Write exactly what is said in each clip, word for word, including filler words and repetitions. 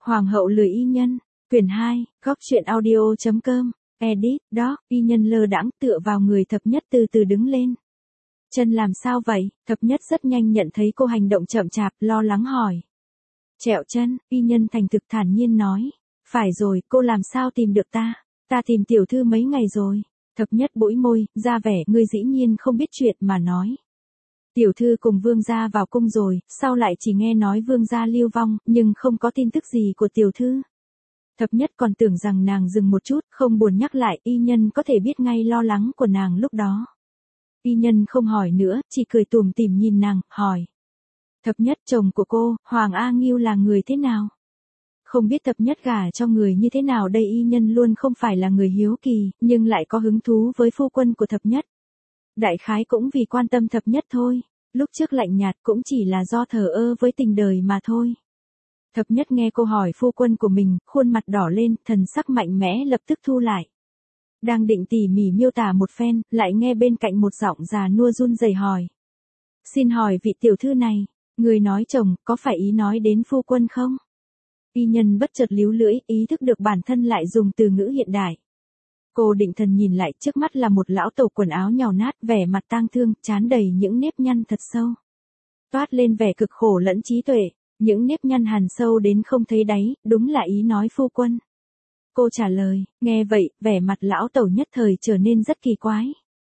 Hoàng hậu lười y nhân, quyển hai, góc truyện audio.com, edit, doc, y nhân lơ đãng tựa vào người thập nhất từ từ đứng lên. Chân làm sao vậy? Thập nhất rất nhanh nhận thấy cô hành động chậm chạp, lo lắng hỏi. Trẹo chân, y nhân thành thực thản nhiên nói. Phải rồi, cô làm sao tìm được ta? Ta tìm tiểu thư mấy ngày rồi. Thập nhất bũi môi, ra vẻ, ngươi dĩ nhiên không biết chuyện mà nói. Tiểu thư cùng vương gia vào cung rồi, sau lại chỉ nghe nói vương gia lưu vong, nhưng không có tin tức gì của tiểu thư. Thập nhất còn tưởng rằng nàng dừng một chút, không buồn nhắc lại, y nhân có thể biết ngay lo lắng của nàng lúc đó. Y nhân không hỏi nữa, chỉ cười tủm tỉm nhìn nàng, hỏi. Thập nhất, chồng của cô, Hoàng A Nghiêu là người thế nào? Không biết thập nhất gả cho người như thế nào đây, y nhân luôn không phải là người hiếu kỳ, nhưng lại có hứng thú với phu quân của thập nhất. Đại khái cũng vì quan tâm thập nhất thôi, lúc trước lạnh nhạt cũng chỉ là do thờ ơ với tình đời mà thôi. Thập nhất nghe cô hỏi phu quân của mình, khuôn mặt đỏ lên, thần sắc mạnh mẽ lập tức thu lại. Đang định tỉ mỉ miêu tả một phen, lại nghe bên cạnh một giọng già nua run rẩy hỏi. Xin hỏi vị tiểu thư này, người nói chồng, có phải ý nói đến phu quân không? Y nhân bất chợt líu lưỡi, ý thức được bản thân lại dùng từ ngữ hiện đại. Cô định thần nhìn lại, trước mắt là một lão tẩu quần áo nhàu nát, vẻ mặt tang thương, trán đầy những nếp nhăn thật sâu. Toát lên vẻ cực khổ lẫn trí tuệ, những nếp nhăn hằn sâu đến không thấy đáy, đúng là ý nói phu quân. Cô trả lời, nghe vậy, vẻ mặt lão tẩu nhất thời trở nên rất kỳ quái.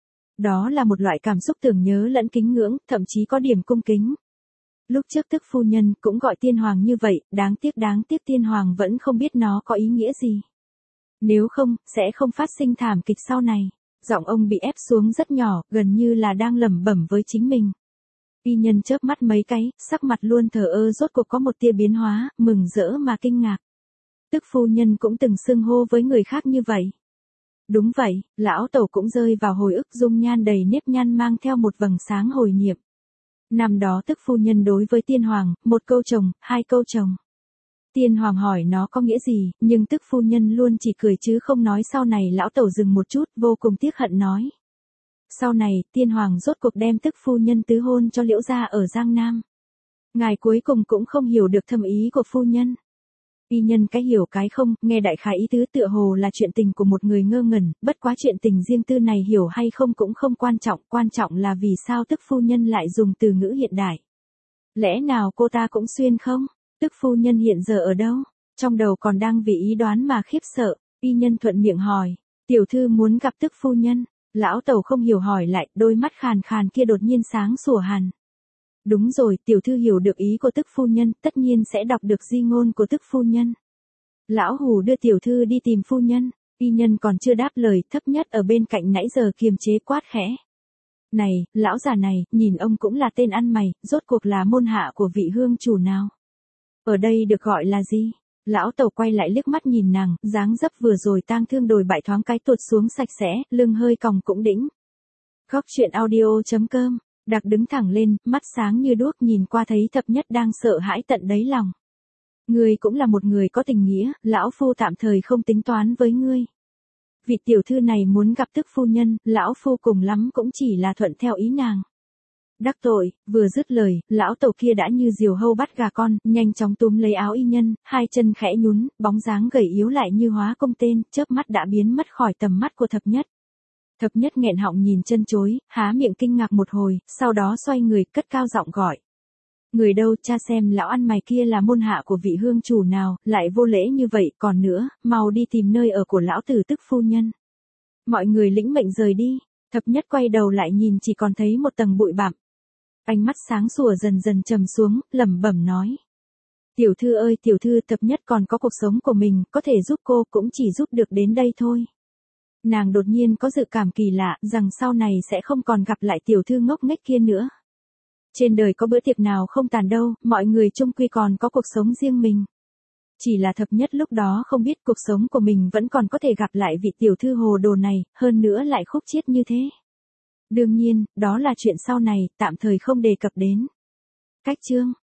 Đó là một loại cảm xúc tưởng nhớ lẫn kính ngưỡng, thậm chí có điểm cung kính. Lúc trước tức phu nhân cũng gọi tiên hoàng như vậy, đáng tiếc đáng tiếc tiên hoàng vẫn không biết nó có ý nghĩa gì. Nếu không, sẽ không phát sinh thảm kịch sau này. Giọng ông bị ép xuống rất nhỏ, gần như là đang lẩm bẩm với chính mình. Y nhân chớp mắt mấy cái, sắc mặt luôn thờ ơ rốt cuộc có một tia biến hóa, mừng rỡ mà kinh ngạc. Tức phu nhân cũng từng xưng hô với người khác như vậy. Đúng vậy, lão tẩu cũng rơi vào hồi ức, dung nhan đầy nếp nhăn mang theo một vầng sáng hồi niệm. Năm đó tức phu nhân đối với tiên hoàng, một câu chồng, hai câu chồng. Tiên hoàng hỏi nó có nghĩa gì, nhưng tức phu nhân luôn chỉ cười chứ không nói. Sau này lão tẩu dừng một chút, vô cùng tiếc hận nói. Sau này, tiên hoàng rốt cuộc đem tức phu nhân tứ hôn cho Liễu gia ở Giang Nam. Ngài cuối cùng cũng không hiểu được thâm ý của phu nhân. Y nhân cái hiểu cái không, nghe đại khái ý tứ tựa hồ là chuyện tình của một người ngơ ngẩn, bất quá chuyện tình riêng tư này hiểu hay không cũng không quan trọng, quan trọng là vì sao tức phu nhân lại dùng từ ngữ hiện đại. Lẽ nào cô ta cũng xuyên không? Tức phu nhân hiện giờ ở đâu? Trong đầu còn đang vì ý đoán mà khiếp sợ, y nhân thuận miệng hỏi, tiểu thư muốn gặp tức phu nhân. Lão tẩu không hiểu hỏi lại, đôi mắt khàn khàn kia đột nhiên sáng sủa hẳn. Đúng rồi, tiểu thư hiểu được ý của tức phu nhân, tất nhiên sẽ đọc được di ngôn của tức phu nhân. Lão hù đưa tiểu thư đi tìm phu nhân, y nhân còn chưa đáp lời, thấp nhất ở bên cạnh nãy giờ kiềm chế quát khẽ. Này, lão già này, nhìn ông cũng là tên ăn mày, rốt cuộc là môn hạ của vị hương chủ nào? Ở đây được gọi là gì? Lão tẩu quay lại liếc mắt nhìn nàng, dáng dấp vừa rồi tang thương đồi bại thoáng cái tuột xuống sạch sẽ, lưng hơi còng cũng đĩnh. Góc truyện audio.com, Đặc đứng thẳng lên, mắt sáng như đuốc nhìn qua thấy thập nhất đang sợ hãi tận đáy lòng. Ngươi cũng là một người có tình nghĩa, lão phu tạm thời không tính toán với ngươi. Vị tiểu thư này muốn gặp tức phu nhân, lão phu cùng lắm cũng chỉ là thuận theo ý nàng. Đắc tội, vừa dứt lời, lão tẩu kia đã như diều hâu bắt gà con, nhanh chóng túm lấy áo y nhân, hai chân khẽ nhún, bóng dáng gầy yếu lại như hóa công tên, chớp mắt đã biến mất khỏi tầm mắt của thập nhất. Thập nhất nghẹn họng nhìn chân chối, há miệng kinh ngạc một hồi, sau đó xoay người, cất cao giọng gọi. Người đâu, cha xem lão ăn mày kia là môn hạ của vị hương chủ nào, lại vô lễ như vậy, còn nữa, mau đi tìm nơi ở của lão tử tức phu nhân. Mọi người lĩnh mệnh rời đi, thập nhất quay đầu lại nhìn chỉ còn thấy một tầng bụi bặm. Ánh mắt sáng sủa dần dần trầm xuống, lẩm bẩm nói. Tiểu thư ơi tiểu thư, thập nhất còn có cuộc sống của mình, có thể giúp cô cũng chỉ giúp được đến đây thôi. Nàng đột nhiên có dự cảm kỳ lạ, rằng sau này sẽ không còn gặp lại tiểu thư ngốc nghếch kia nữa. Trên đời có bữa tiệc nào không tàn đâu, mọi người chung quy còn có cuộc sống riêng mình. Chỉ là thập nhất lúc đó không biết cuộc sống của mình vẫn còn có thể gặp lại vị tiểu thư hồ đồ này, hơn nữa lại khúc chiết như thế. Đương nhiên, đó là chuyện sau này, tạm thời không đề cập đến. Cách chương